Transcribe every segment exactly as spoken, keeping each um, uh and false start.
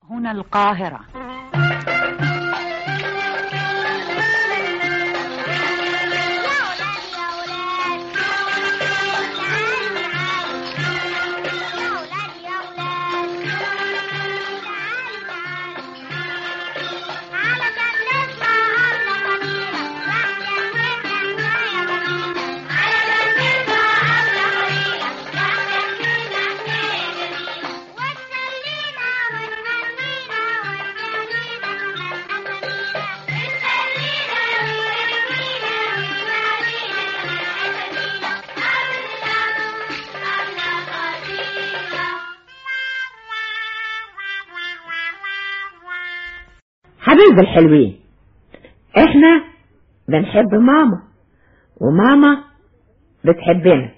هنا القاهرة. حبايب الحلوين، احنا بنحب ماما وماما بتحبنا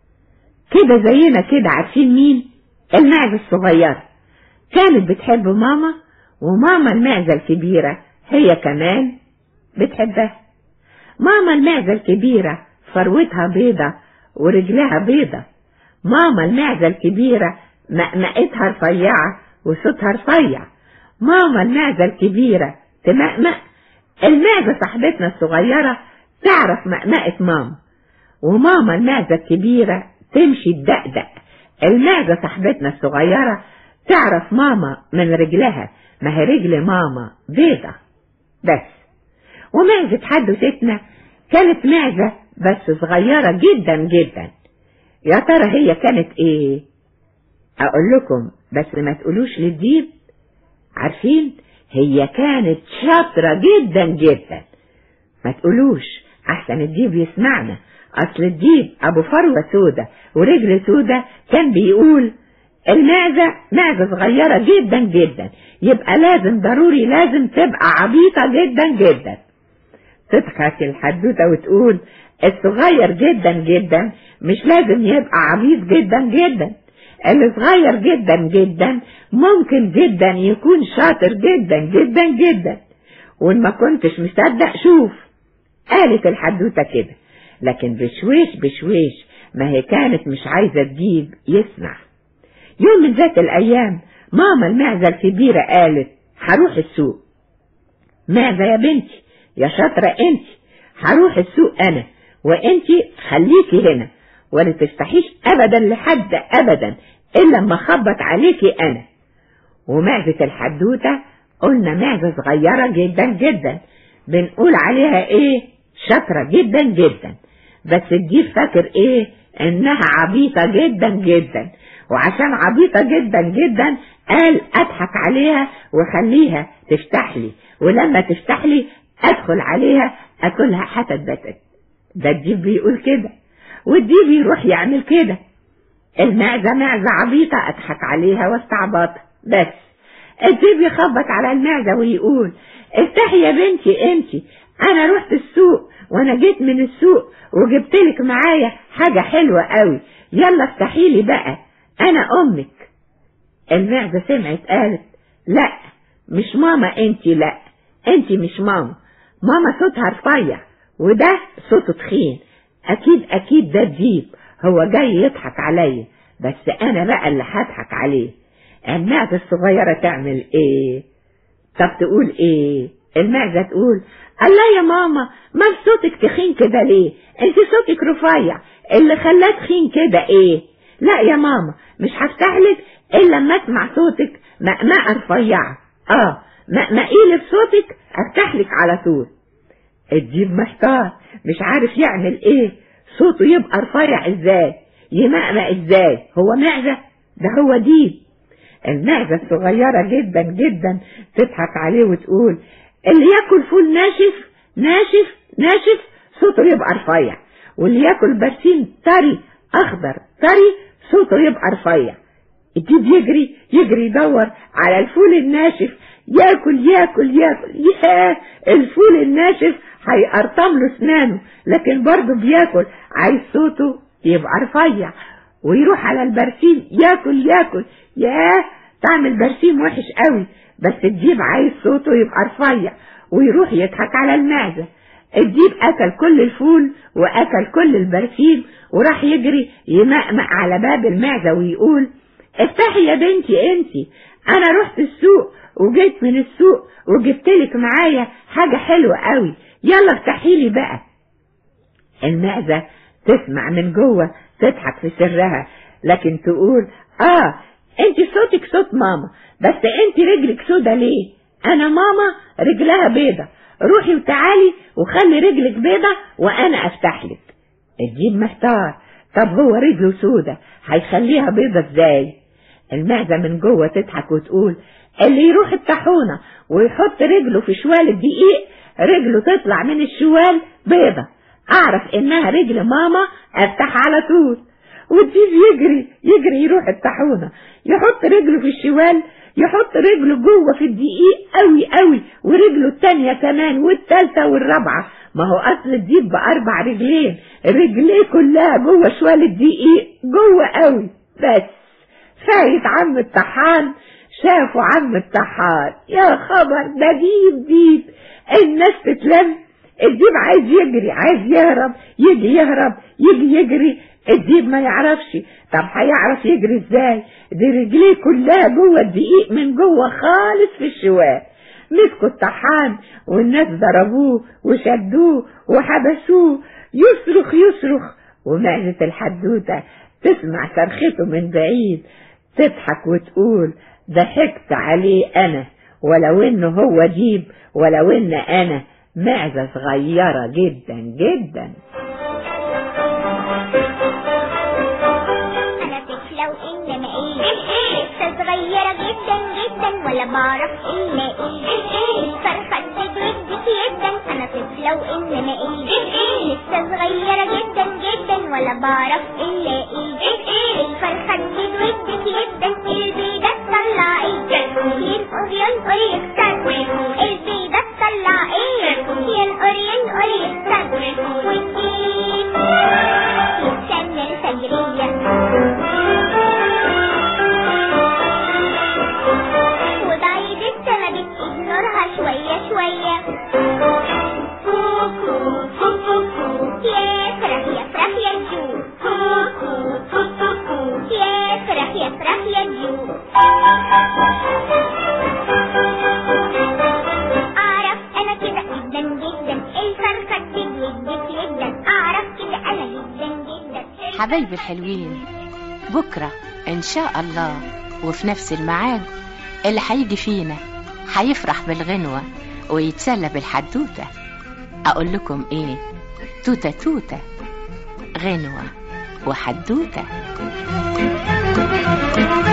كده زينا كده. عارفين مين؟ المعزة الصغيرة كانت بتحب ماما، وماما المعزة الكبيرة هي كمان بتحبها. ماما المعزة الكبيرة فروتها بيضة ورجلها بيضة. ماما المعزة الكبيرة مقمقتها رفيعة وصوتها رفيع. ماما المعزة الكبيرة تمقمق، المعزة صاحبتنا الصغيرة تعرف مقمقة ماما. وماما المعزة الكبيرة تمشي تدقدق، المعزة صاحبتنا الصغيرة تعرف ماما من رجلها، ما هي رجل ماما بيضة بس. ومعزة حدوتتنا كانت معزة بس صغيرة جدا جدا. يا ترى هي كانت ايه؟ اقول لكم بس ما تقولوش للديب. عارفين؟ هي كانت شاطرة جدا جدا. ما تقولوش احسن الديب يسمعنا. اصل الديب ابو فروة سودة ورجل سودة كان بيقول المعزة معزة صغيرة جدا جدا، يبقى لازم ضروري لازم تبقى عبيطة جدا جدا. تضحك الحدوتة وتقول الصغير جدا جدا مش لازم يبقى عبيط جدا جدا، اللي صغير جدا جدا ممكن جدا يكون شاطر جدا جدا جدا. وان ما كنتش مصدق شوف. قالت الحدوتة كده، لكن بشويش بشويش ما هي كانت مش عايزة تجيب يسمع. يوم من ذات الايام ماما المعزة الكبيرة قالت هروح السوق. معزة يا بنتي يا شاطرة انت، هروح السوق انا وانتي خليكي هنا ولا تفتحيش ابدا لحد ابدا الا لما اخبط عليكي انا. ومعزة الحدوتة قلنا معزة صغيرة جدا جدا، بنقول عليها ايه؟ شاطرة جدا جدا. بس الديب فاكر ايه؟ انها عبيطة جدا جدا، وعشان عبيطة جدا جدا قال اضحك عليها وخليها تفتح لي، ولما تفتح لي ادخل عليها اكلها حتت بتت. ده الديب بيقول كده، والديب يروح يعمل كده. المعزة معزة عبيطة اضحك عليها واستعبطها بس. الديب يخبط على المعزة ويقول افتحي يا بنتي انتي، انا رحت السوق وانا جيت من السوق وجبتلك معايا حاجة حلوة قوي، يلا افتحي لي بقى انا امك. المعزة سمعت قالت لا مش ماما انتي، لا انتي مش ماما، ماما صوتها رفيع وده صوته تخين، اكيد اكيد ده الديب هو جاي يضحك عليا، بس انا بقى اللي هضحك عليه. المعزة الصغيرة تعمل ايه؟ طب تقول ايه؟ المعزة تقول الله يا ماما ما صوتك تخين كده ليه؟ انت صوتك رفيع، اللي خلاه تخين كده ايه؟ لا يا ماما مش هفتحلك الا لما اسمع صوتك مقمقة رفيعة. اه مقمقيلي بصوتك افتحلك على طول. الديب محتار مش عارف يعمل ايه، صوته يبقى رفيع ازاي؟ يمقمق ازاي؟ هو معزة؟ ده هو ديب. المعزة الصغيرة جدا جدا تضحك عليه وتقول اللي ياكل فول ناشف ناشف ناشف صوته يبقى رفيع، واللي ياكل برسيم طري اخضر طري صوته يبقى رفيع. الديب يجري يجري يدور على الفول الناشف، ياكل ياكل ياكل ياه الفول الناشف هيقرطم له اسنانه، لكن برضه بياكل، عايز صوته يبقى رفيع. ويروح على البرسيم ياكل ياكل ياه طعم البرسيم وحش قوي، بس الديب عايز صوته يبقى رفيع، ويروح يضحك على المعزة. الديب اكل كل الفول واكل كل البرسيم وراح يجري يمقمق على باب المعزة ويقول افتحي يا بنتي انتي، انا رحت السوق وجيت من السوق وجبتلك معايا حاجة حلوة قوي، يلا افتحيلي بقى. المعزة تسمع من جوه تضحك في سرها، لكن تقول اه انت صوتك صوت ماما، بس انت رجلك سودا ليه؟ انا ماما رجلها بيضة، روحي وتعالي وخلي رجلك بيضة وانا افتحلك. الديب محتار، طب هو رجله سودا هيخليها بيضة ازاي؟ المعزة من جوه تضحك وتقول اللي يروح الطاحونة ويحط رجله في شوال الدقيق رجله تطلع من الشوال بيضة، اعرف انها رجل ماما افتح على طول. والديب يجري يجري يروح الطاحونة يحط رجله في الشوال، يحط رجله جوه في الدقيق قوي قوي ورجله التانية كمان والتالتة والرابعة، ما هو اصل الديب باربع رجلين، رجليه كلها جوه شوال الدقيق جوه قوي. بس فايت عم الطحان شافوا عم الطحان، يا خبر ده ديب ديب. الناس تتلم، الديب عايز يجري عايز يهرب، يجي يهرب يجي يجري، الديب ما يعرفش. طب هيعرف يجري ازاي؟ دي رجليه كلها جوه الدقيق من جوه خالص في الشوال. مسكوا الطحان والناس ضربوه وشدوه وحبسوه، يصرخ يصرخ، ومعزة الحدوتة تسمع صرخته من بعيد تضحك وتقول ضحكت عليه انا، ولو انه هو ديب، ولو ان انا معزة صغيرة جدا جدا. انا طفلة وانما ايه لسه صغيرة جدا جدا، ولا بعرف الا ايه الفرخة تدودك جدا. انا طفلة وانما ايه لسه صغيرة جدا جدا، ولا بعرف الا ايه الفرخة تدودك جدا. البيضة تطلع ايه ينقر ينقر يكسر، البيضة تطلع ايه ينقر ينقر يكسر، والديب يستنى الفجرية وبعيد السما بتجنرها شوية شوية. كوكو كوكو يفرح يفرح يجو، كوكو كوكو يفرح يفرح يجو. أعرف أنا كده جدا جدا، الفرخة تجودك جدا، أعرف كده أنا جدا جدا. حبايبي الحلوين، بكرة إن شاء الله وفي نفس الميعاد اللي هيجي فينا هيفرح بالغنوة ويتسلى بالحدوتة. أقول لكم إيه؟ توتة توتة، غنوة وحدوتة.